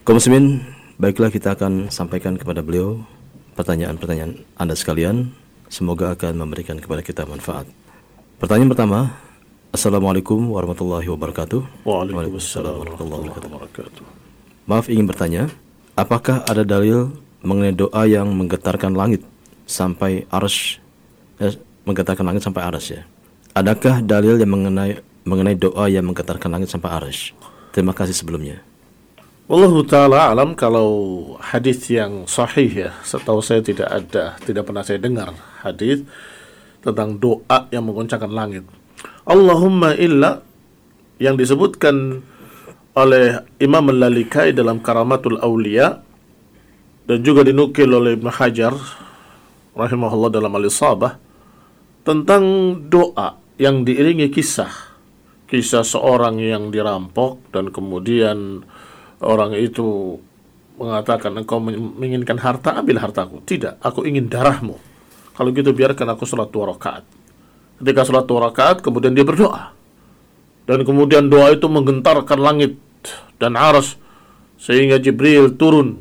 Kaum muslimin, baiklah kita akan sampaikan kepada beliau pertanyaan-pertanyaan Anda sekalian. Semoga akan memberikan kepada kita manfaat. Pertanyaan pertama, Assalamualaikum warahmatullahi wabarakatuh. Waalaikumsalam warahmatullahi wabarakatuh. Maaf, ingin bertanya, apakah ada dalil mengenai doa yang menggetarkan langit sampai arsy, menggetarkan langit sampai arsy ya? Adakah dalil yang mengenai doa yang menggetarkan langit sampai arsy? Terima kasih sebelumnya. Wallahu ta'ala alam. Kalau hadis yang sahih ya, setahu saya tidak pernah saya dengar hadis tentang doa yang menggoncangkan langit. Allahumma illa yang disebutkan oleh Imam Al-Lalikai dalam Karamatul Aulia dan juga dinukil oleh Ibn Hajar rahimahullah dalam Al-Isabah tentang doa yang diiringi kisah seorang yang dirampok dan kemudian orang itu mengatakan, engkau menginginkan harta, ambil hartaku. Tidak, aku ingin darahmu. Kalau gitu biarkan aku sholat 2 rakaat. Ketika sholat 2 rakaat, kemudian dia berdoa. Dan kemudian doa itu menggentarkan langit dan arsy sehingga Jibril turun.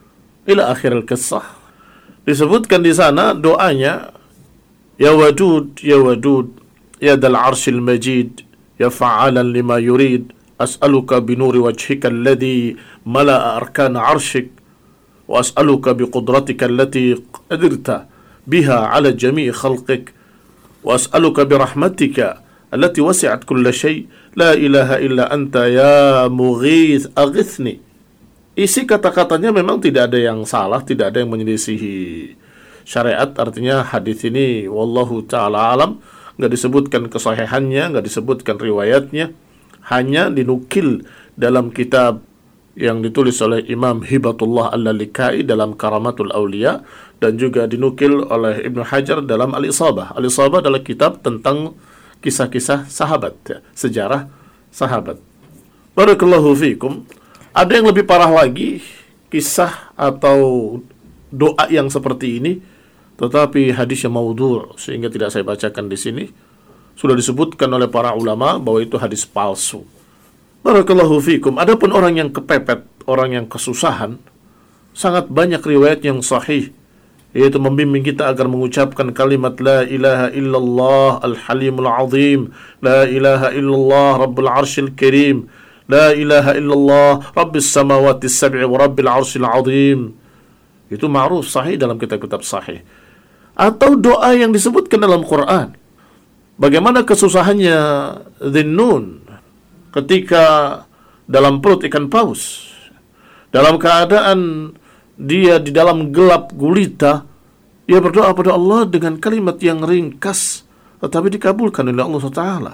Ila akhir al-qissah. Disebutkan di sana doanya, Ya Wadud, Ya Wadud, Ya Dal Arshil Majid, Ya Fa'alan lima yurid, As'aluka binuri wajhika alladhi mala'a arkana arshik, wa as'aluka biqudratika allati qadirta biha ala jami'i khalqik, wa as'aluka birahmatika allati wasi'at kulla shay, la ilaha illa anta ya mughith aghithni. Isi kata-katanya memang tidak ada yang salah, tidak ada yang menyelisihi syariat. Artinya hadis ini wallahu ta'ala alam, nggak disebutkan kesahihannya, nggak disebutkan riwayatnya, hanya dinukil dalam kitab yang ditulis oleh Imam Hibatullah Al-Lalikai dalam Karamatul Aulia dan juga dinukil oleh Ibn Hajar dalam Al-Isabah. Al-Isabah adalah kitab tentang kisah-kisah sahabat, ya, sejarah sahabat. Barakallahu fikum. Ada yang lebih parah lagi, kisah atau doa yang seperti ini, tetapi hadisnya maudhu' sehingga tidak saya bacakan di sini. Sudah disebutkan oleh para ulama bahwa itu hadis palsu. Barakallahu fikum. Adapun orang yang kepepet, orang yang kesusahan, sangat banyak riwayat yang sahih, yaitu membimbing kita agar mengucapkan kalimat La ilaha illallah al-halimul azim, La ilaha illallah rabbul arshil karim, La ilaha illallah rabbis samawati sab'i wa rabbil arshil azim. Itu ma'ruf sahih dalam kitab-kitab sahih. Atau doa yang disebutkan dalam Quran. Bagaimana kesusahannya Dhinnun ketika dalam perut ikan paus, dalam keadaan dia di dalam gelap gulita, dia berdoa pada Allah dengan kalimat yang ringkas tetapi dikabulkan oleh Allah Taala.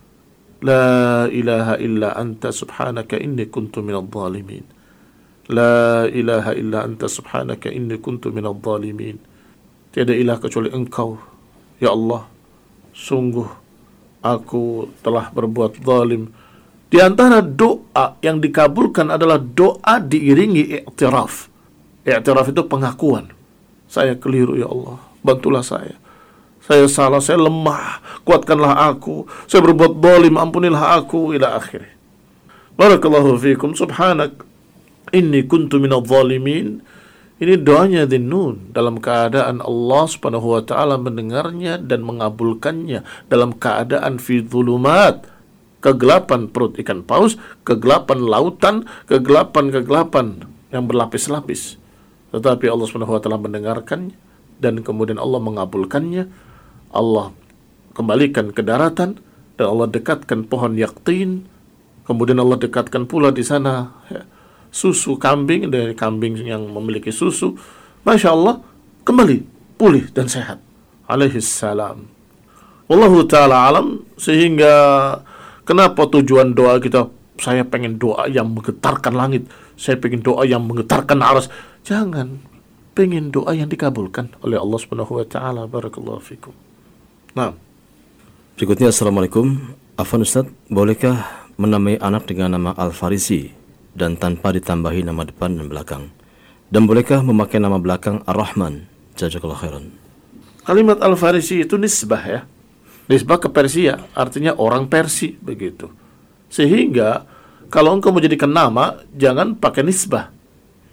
La ilaha illa anta subhanaka inni kuntu minadh dhalimin. La ilaha illa anta subhanaka inni kuntu minadh dhalimin. Tiada ilah kecuali Engkau, ya Allah. Sungguh aku telah berbuat zalim. Di antara doa yang dikabulkan adalah doa diiringi i'tiraf. I'tiraf itu pengakuan. Saya keliru ya Allah, bantulah saya. Saya salah, saya lemah, kuatkanlah aku. Saya berbuat zalim, ampunilah aku, ila akhir. Barakallahu fikum. Subhanak inni kuntu minadh dhalimin. Ini doanya Dhinnun dalam keadaan Allah Subhanahu wa taala mendengarnya dan mengabulkannya dalam keadaan fi dhulumat, kegelapan perut ikan paus, kegelapan lautan, kegelapan yang berlapis-lapis. Tetapi Allah Subhanahu wa taala mendengarkannya dan kemudian Allah mengabulkannya. Allah kembalikan ke daratan dan Allah dekatkan pohon yaktin. Kemudian Allah dekatkan pula di sana susu kambing, dari kambing yang memiliki susu. Masya Allah, kembali pulih dan sehat. Alaihissalam. Wallahu ta'ala alam. Sehingga kenapa tujuan doa kita, saya pengen doa yang menggetarkan langit, saya pengen doa yang menggetarkan arsy. Jangan, pengen doa yang dikabulkan oleh Allah Subhanahu wa taala. Barakallahu fikum. Nah, Berikutnya, Assalamualaikum. Afwan Ustaz, bolehkah menamai anak dengan nama Al-Farisi dan tanpa ditambahi nama depan dan belakang? Dan bolehkah memakai nama belakang Ar-Rahman? Jazakallahu khairan. Kalimat Al-Farisi itu nisbah ya. Nisbah ke Persia, artinya orang Persia begitu. Sehingga kalau engkau menjadikan nama, jangan pakai nisbah.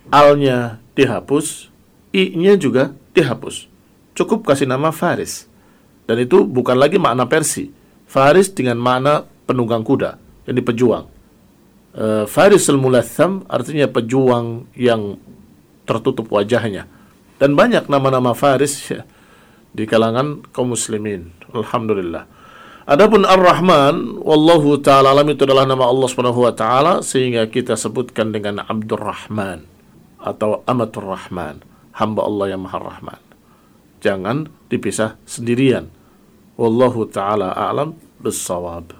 Al-nya dihapus, I-nya juga dihapus. Cukup kasih nama Faris. Dan itu bukan lagi makna Persi. Faris dengan makna penunggang kuda, jadi pejuang. Farisul Mulatham artinya pejuang yang tertutup wajahnya. Dan banyak nama-nama Faris ya, di kalangan kaum muslimin. Alhamdulillah. Adapun Ar-Rahman, wallahu ta'ala alam, itu adalah nama Allah Subhanahu wa ta'ala, sehingga kita sebutkan dengan Abdur Rahman atau Amatur Rahman, hamba Allah yang Maha Rahman. Jangan dipisah sendirian. Wallahu ta'ala a'lam bis-shawab.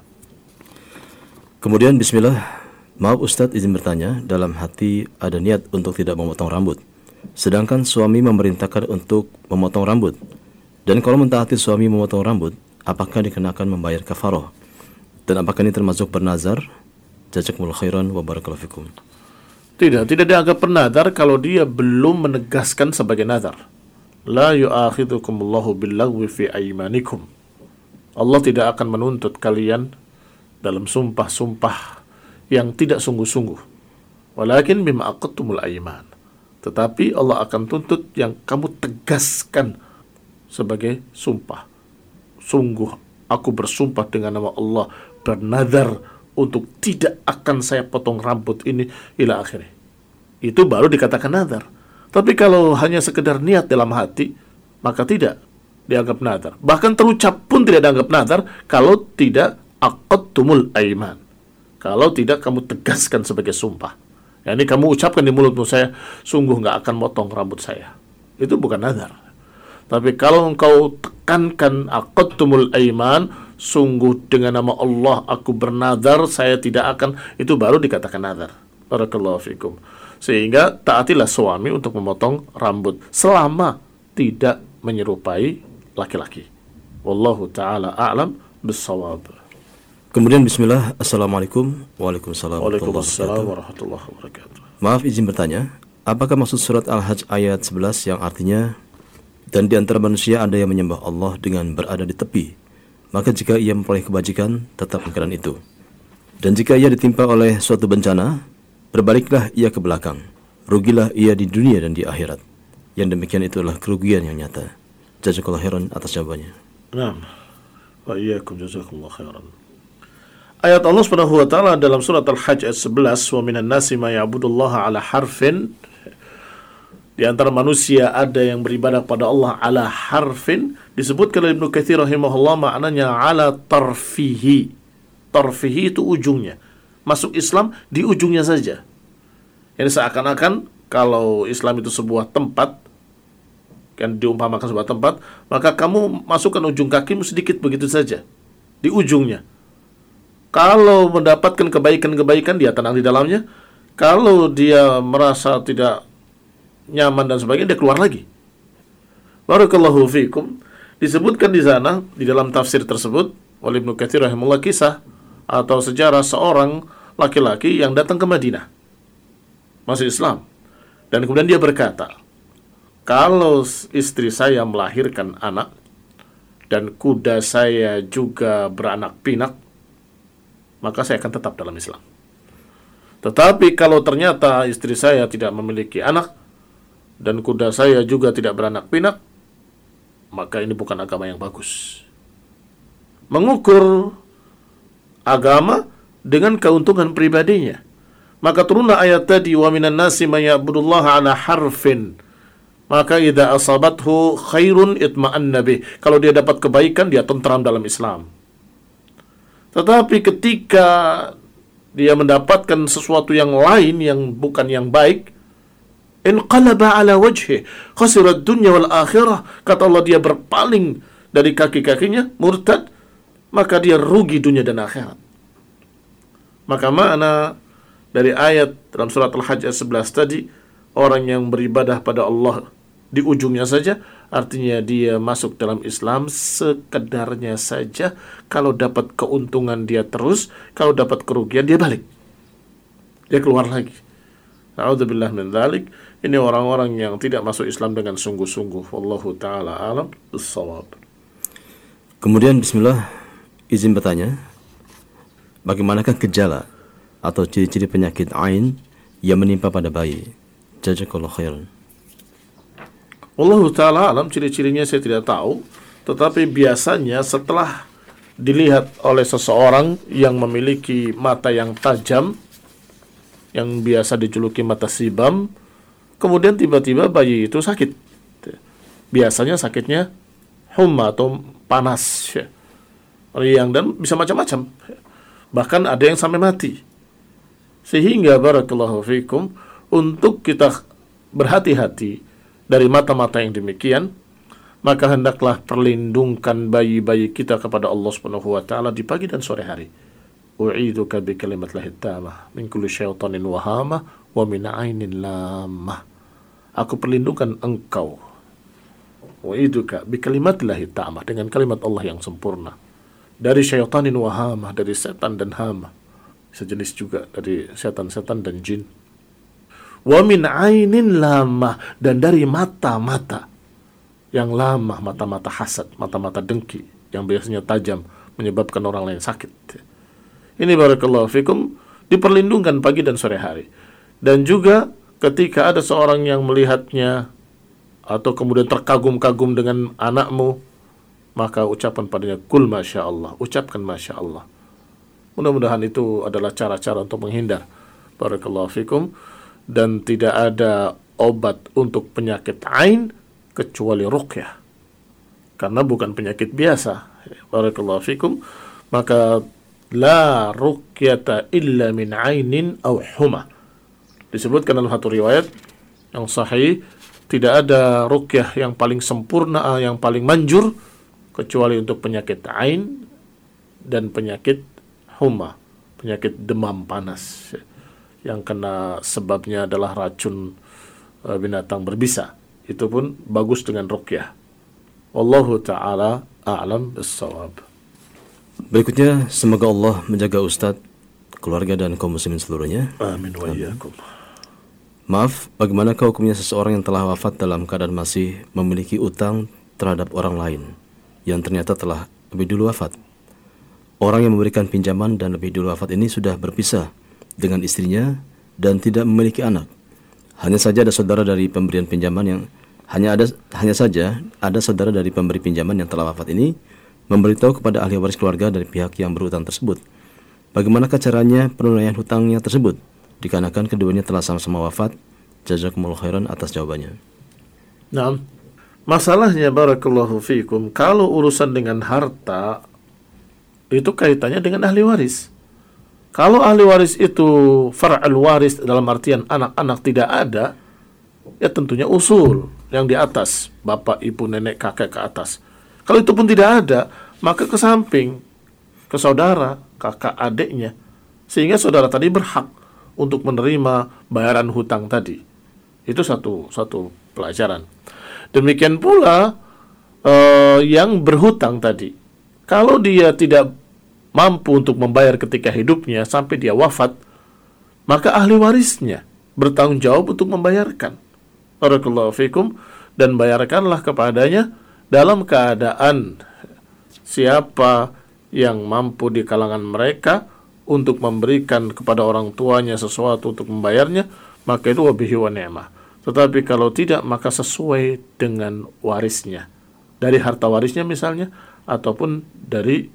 Kemudian bismillah, maaf Ustadz izin bertanya, dalam hati ada niat untuk tidak memotong rambut, sedangkan suami memerintahkan untuk memotong rambut. Dan kalau mentaati suami memotong rambut, apakah dikenakan membayar kafaroh? Dan apakah ini termasuk bernazar? Jazakumullah khairan wa barakallahu fikum. Tidak dianggap bernazar kalau dia belum menegaskan sebagai nazar. La yu'akhidhukumullahu billaghwi fi aymanikum. Allah tidak akan menuntut kalian dalam sumpah-sumpah yang tidak sungguh-sungguh. Walakin bima aqadtumul ayman. Tetapi Allah akan tuntut yang kamu tegaskan sebagai sumpah. Sungguh aku bersumpah dengan nama Allah, bernazar untuk tidak akan saya potong rambut ini ila akhirnya. Itu baru dikatakan nazar. Tapi kalau hanya sekedar niat dalam hati, maka tidak dianggap nazar. Bahkan terucap pun tidak dianggap nazar kalau tidak aqadtumul aiman. Kalau tidak kamu tegaskan sebagai sumpah. Ya, ini kamu ucapkan di mulutmu, saya sungguh nggak akan potong rambut saya. Itu bukan nazar. Tapi kalau engkau tekankan aqadtumul aiman, sungguh dengan nama Allah aku bernazar saya tidak akan, itu baru dikatakan nazar. Barakallahu fikum. Sehingga taatilah suami untuk memotong rambut selama tidak menyerupai laki-laki. Wallahu ta'ala a'lam bis-shawab. Kemudian bismillah, assalamualaikum. Waalaikumsalam warahmatullahi wabarakatuh. Maaf izin bertanya, apakah maksud surat Al-Hajj ayat 11 yang artinya, dan di antara manusia ada yang menyembah Allah dengan berada di tepi, maka jika ia memperoleh kebajikan, tetap keadaan itu. Dan jika ia ditimpa oleh suatu bencana, berbaliklah ia ke belakang, rugilah ia di dunia dan di akhirat. Yang demikian itulah kerugian yang nyata. Jazakallahu khairan atas jawabannya. Naam. Wa iyyakum jazakallahu khairan. Ayat Allah Subhanahu wa taala dalam surat Al-Hajj ayat 11, wa minan nasi may ya'budullaha ala harfin. Di antara manusia ada yang beribadah pada Allah ala harfin, disebutkan oleh Ibnu Katsir rahimahullah maknanya ala tarfihi. Tarfihi itu ujungnya. Masuk Islam di ujungnya saja. Ini seakan-akan kalau Islam itu sebuah tempat, kan diumpamakan sebuah tempat, maka kamu masukkan ujung kakimu sedikit begitu saja di ujungnya. Kalau mendapatkan kebaikan-kebaikan, dia tenang di dalamnya. Kalau dia merasa tidak nyaman dan sebagainya, dia keluar lagi. Barakallahu fikum. Disebutkan di sana, di dalam tafsir tersebut oleh Ibnu Katsir rahimahullah, kisah atau sejarah seorang laki-laki yang datang ke Madinah, masuk Islam, dan kemudian dia berkata, kalau istri saya melahirkan anak dan kuda saya juga beranak pinak, maka saya akan tetap dalam Islam. Tetapi kalau ternyata istri saya tidak memiliki anak dan kuda saya juga tidak beranak pinak, maka ini bukan agama yang bagus. Mengukur agama dengan keuntungan pribadinya. Maka turunlah ayat tadi, wa minan nasi may ya'budullaha ala harfin. Maka idza asabathu khairun itma'anna bih. Kalau dia dapat kebaikan, dia tentram dalam Islam. Tetapi ketika dia mendapatkan sesuatu yang lain yang bukan yang baik, inqalaba ala wajhi khasira ad-dunya wal akhirah. Kata Allah, dia berpaling dari kaki-kakinya, murtad, maka dia rugi dunia dan akhirat. Maka makna dari ayat dalam surat Al-Hajj ayat 11 tadi, orang yang beribadah pada Allah di ujungnya saja, artinya dia masuk dalam Islam sekedarnya saja. Kalau dapat keuntungan dia terus, kalau dapat kerugian dia balik, dia keluar lagi. A'udzubillah min dzalik. Ini orang-orang yang tidak masuk Islam dengan sungguh-sungguh. Wallahu ta'ala alam bis-shawab. Kemudian bismillah, izin bertanya, bagaimanakah gejala atau ciri-ciri penyakit ain yang menimpa pada bayi? Jazakallahu khairan. Wallahu ta'ala alam, ciri-cirinya saya tidak tahu, tetapi biasanya setelah dilihat oleh seseorang yang memiliki mata yang tajam, yang biasa dijuluki mata sibam, kemudian tiba-tiba bayi itu sakit. Biasanya sakitnya humma atau panas, riang, dan bisa macam-macam. Bahkan ada yang sampai mati. Sehingga barakallahu fikum, untuk kita berhati-hati dari mata-mata yang demikian, maka hendaklah perlindungkan bayi-bayi kita kepada Allah Subhanahu wa taala di pagi dan sore hari. U'iduka bi kalimatillahi tammah min kulli syaitanin wahama wa min 'ainin lamah. Aku perlindungan engkau. U'iduka bi kalimatillahi tammah, dengan kalimat Allah yang sempurna, dari syaitanin wahama, dari setan dan hama, sejenis juga dari setan-setan dan jin. Wa min 'ainin lamah, dan dari mata-mata yang lamah, mata-mata hasad, mata-mata dengki yang biasanya tajam menyebabkan orang lain sakit. Ini barakallahu fikum diperlindungkan pagi dan sore hari. Dan juga ketika ada seorang yang melihatnya atau kemudian terkagum-kagum dengan anakmu, maka ucapan padanya kul masya Allah, ucapkan masya Allah. Mudah-mudahan itu adalah cara-cara untuk menghindar, barakallahu fikum. Dan tidak ada obat untuk penyakit ain kecuali ruqyah, karena bukan penyakit biasa, barakallahu fikum. Maka la ruqyata illa min ainin aw huma, disebutkan dalam satu riwayat yang sahih, tidak ada ruqyah yang paling sempurna, yang paling manjur, kecuali untuk penyakit ain dan penyakit huma, penyakit demam panas yang kena sebabnya adalah racun binatang berbisa. Itu pun bagus dengan ruqyah. Wallahu ta'ala a'lam bis-shawab. Berikutnya, semoga Allah menjaga Ustadz, keluarga dan kaum muslimin seluruhnya. Amin wa iyyakum. Maaf, bagaimanakah hukumnya seseorang yang telah wafat dalam keadaan masih memiliki utang terhadap orang lain yang ternyata telah lebih dulu wafat? Orang yang memberikan pinjaman dan lebih dulu wafat ini sudah berpisah dengan istrinya dan tidak memiliki anak. Hanya saja ada saudara dari pemberian pinjaman yang hanya saja ada saudara dari pemberi pinjaman yang telah wafat ini memberitahu kepada ahli waris keluarga dari pihak yang berhutang tersebut. Bagaimanakah caranya penunaian hutangnya tersebut dikarenakan keduanya telah sama-sama wafat? Jazakumullahu khairan atas jawabannya. Nah, masalahnya barakallahu fikum, kalau urusan dengan harta itu kaitannya dengan ahli waris. Kalau ahli waris itu far'al waris dalam artian anak-anak tidak ada, ya tentunya usul yang di atas, bapak, ibu, nenek, kakek ke atas. Kalau itu pun tidak ada, maka ke samping, ke saudara, kakak, adiknya, sehingga saudara tadi berhak untuk menerima bayaran hutang tadi. Itu satu pelajaran. Demikian pula yang berhutang tadi, kalau dia tidak mampu untuk membayar ketika hidupnya sampai dia wafat, maka ahli warisnya bertanggung jawab untuk membayarkan. Barakallahu fikum. Dan bayarkanlah kepadanya dalam keadaan siapa yang mampu di kalangan mereka untuk memberikan kepada orang tuanya sesuatu untuk membayarnya, maka itu wabihi wa ni'mah. Tetapi kalau tidak, maka sesuai dengan warisnya, dari harta warisnya misalnya, ataupun dari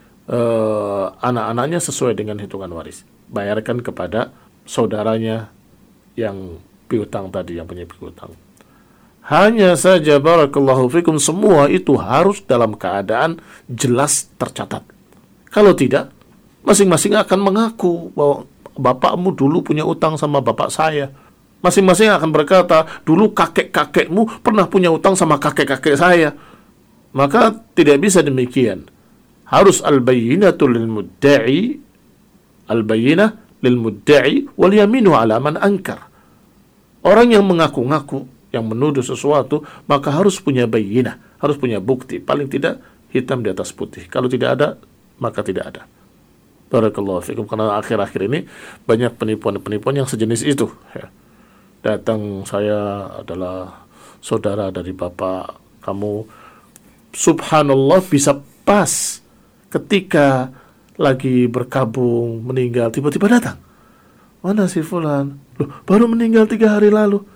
anak-anaknya sesuai dengan hitungan waris. Bayarkan kepada saudaranya yang piutang tadi, yang punya piutang. Hanya saja barakallahu fikum, semua itu harus dalam keadaan jelas tercatat. Kalau tidak, masing-masing akan mengaku bahwa bapakmu dulu punya utang sama bapak saya. Masing-masing akan berkata, dulu kakek-kakekmu pernah punya utang sama kakek-kakek saya. Maka tidak bisa demikian. Harus al-bayyinatu lil mudda'i, al-bayyinah lil mudda'i wal yaminu ala man ankar. Orang yang mengaku-ngaku, yang menuduh sesuatu, maka harus punya bayyinah, harus punya bukti, paling tidak hitam di atas putih. Kalau tidak ada, maka tidak ada. Barakallahu fikum. Karena akhir-akhir ini banyak penipuan-penipuan yang sejenis itu. Datang, saya adalah saudara dari bapak kamu. Subhanallah, bisa pas ketika lagi berkabung meninggal, tiba-tiba datang. Mana si fulan? Loh, baru meninggal 3 hari lalu.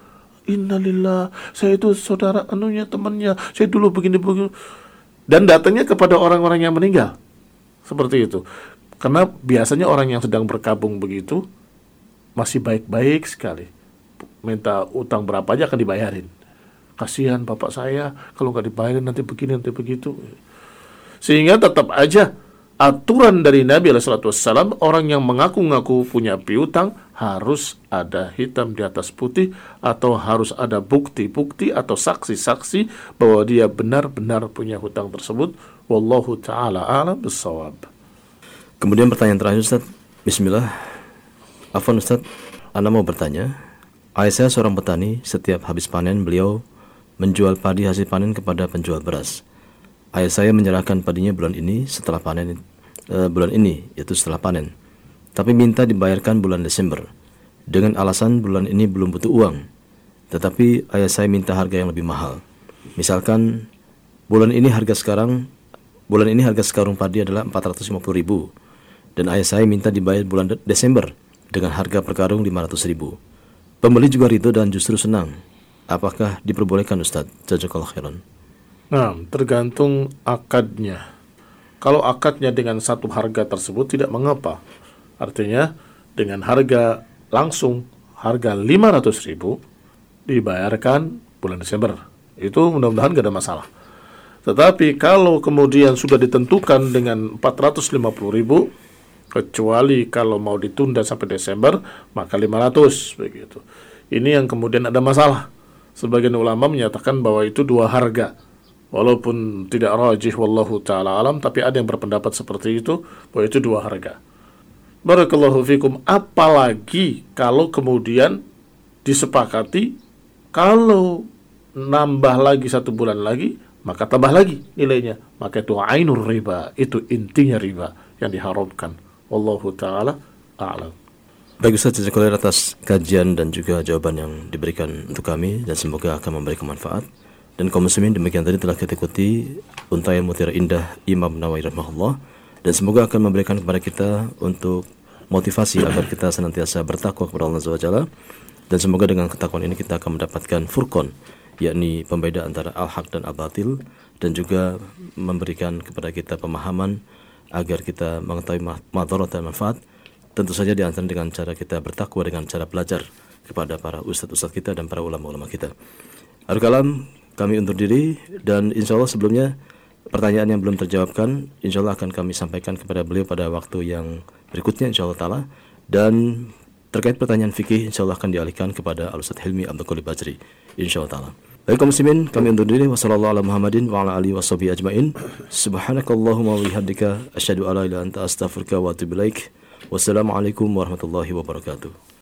innalillah, saya itu saudara anunya, temannya, saya dulu begini-begini. Dan datangnya kepada orang-orang yang meninggal. Seperti itu. Karena biasanya orang yang sedang berkabung begitu masih baik-baik sekali. Minta utang berapa aja akan dibayarin. Kasihan bapak saya, kalau nggak dibayarin nanti begini, nanti begitu. Sehingga tetap aja aturan dari Nabi SAW, orang yang mengaku-ngaku punya piutang harus ada hitam di atas putih, atau harus ada bukti-bukti atau saksi-saksi bahwa dia benar-benar punya hutang tersebut. Wallahu ta'ala a'lam bissawab. Kemudian pertanyaan terakhir, Ustaz. Bismillah. Afwan Ustaz, Anda mau bertanya. Ayah saya seorang petani, setiap habis panen beliau menjual padi hasil panen kepada penjual beras. Ayah saya menyerahkan padinya bulan ini setelah panen, yaitu setelah panen. Tapi minta dibayarkan bulan Desember dengan alasan bulan ini belum butuh uang. Tetapi ayah saya minta harga yang lebih mahal. Misalkan bulan ini harga sekarung padi adalah 450.000 dan ayah saya minta dibayar bulan Desember dengan harga per karung 500.000. Pembeli juga ridho dan justru senang. Apakah diperbolehkan, Ustaz? Jazakallahu khairan. Nah, tergantung akadnya. Kalau akadnya dengan satu harga tersebut tidak mengapa. Artinya dengan harga langsung, harga 500.000 dibayarkan bulan Desember. Itu mudah-mudahan gak ada masalah. Tetapi kalau kemudian sudah ditentukan dengan 450.000, kecuali kalau mau ditunda sampai Desember, maka 500 begitu. Ini yang kemudian ada masalah. Sebagian ulama menyatakan bahwa itu dua harga. Walaupun tidak rajih wallahu ta'ala alam, tapi ada yang berpendapat seperti itu, bahwa itu dua harga. Barakallahu fikum. Apalagi kalau kemudian disepakati, kalau nambah lagi 1 bulan lagi, maka tambah lagi nilainya. Maka itu ainur riba, itu intinya riba yang diharamkan. Wallahu ta'ala a'lam. Baik Ustaz, jazakallahu atas kajian dan juga jawaban yang diberikan untuk kami, dan semoga akan memberi manfaat. Dan kaum muslimin, demikian tadi telah kita ikuti Untaian Mutiara Indah Imam Nawawi rahimahullah, dan semoga akan memberikan kepada kita untuk motivasi agar kita senantiasa bertakwa kepada Allah Azza wa Jalla, dan semoga dengan ketakwaan ini kita akan mendapatkan furqan, yakni pembeda antara al-haq dan al-batil, dan juga memberikan kepada kita pemahaman agar kita mengetahui madarat dan manfaat. Tentu saja diantara dengan cara kita bertakwa, dengan cara belajar kepada para ustadz-ustadz kita dan para ulama-ulama kita. Akhirul kalam, kami undur diri, dan insya Allah sebelumnya pertanyaan yang belum terjawabkan insya Allah akan kami sampaikan kepada beliau pada waktu yang berikutnya insya Allah ta'ala. Dan terkait pertanyaan fikih insya Allah akan dialihkan kepada Al-Ustadz Hilmi Abdul Qalib Bajri insya Allah ta'ala. Baik kaum muslimin, kami undur diri. Wassallallahu ala Muhammadin wa ala alihi washabihi ajmain. Subhanakallahumma wa bihamdika asyhadu an la ilaha illa anta astaghfiruka wa atubu ilaik. Wassalamualaikum warahmatullahi wabarakatuh.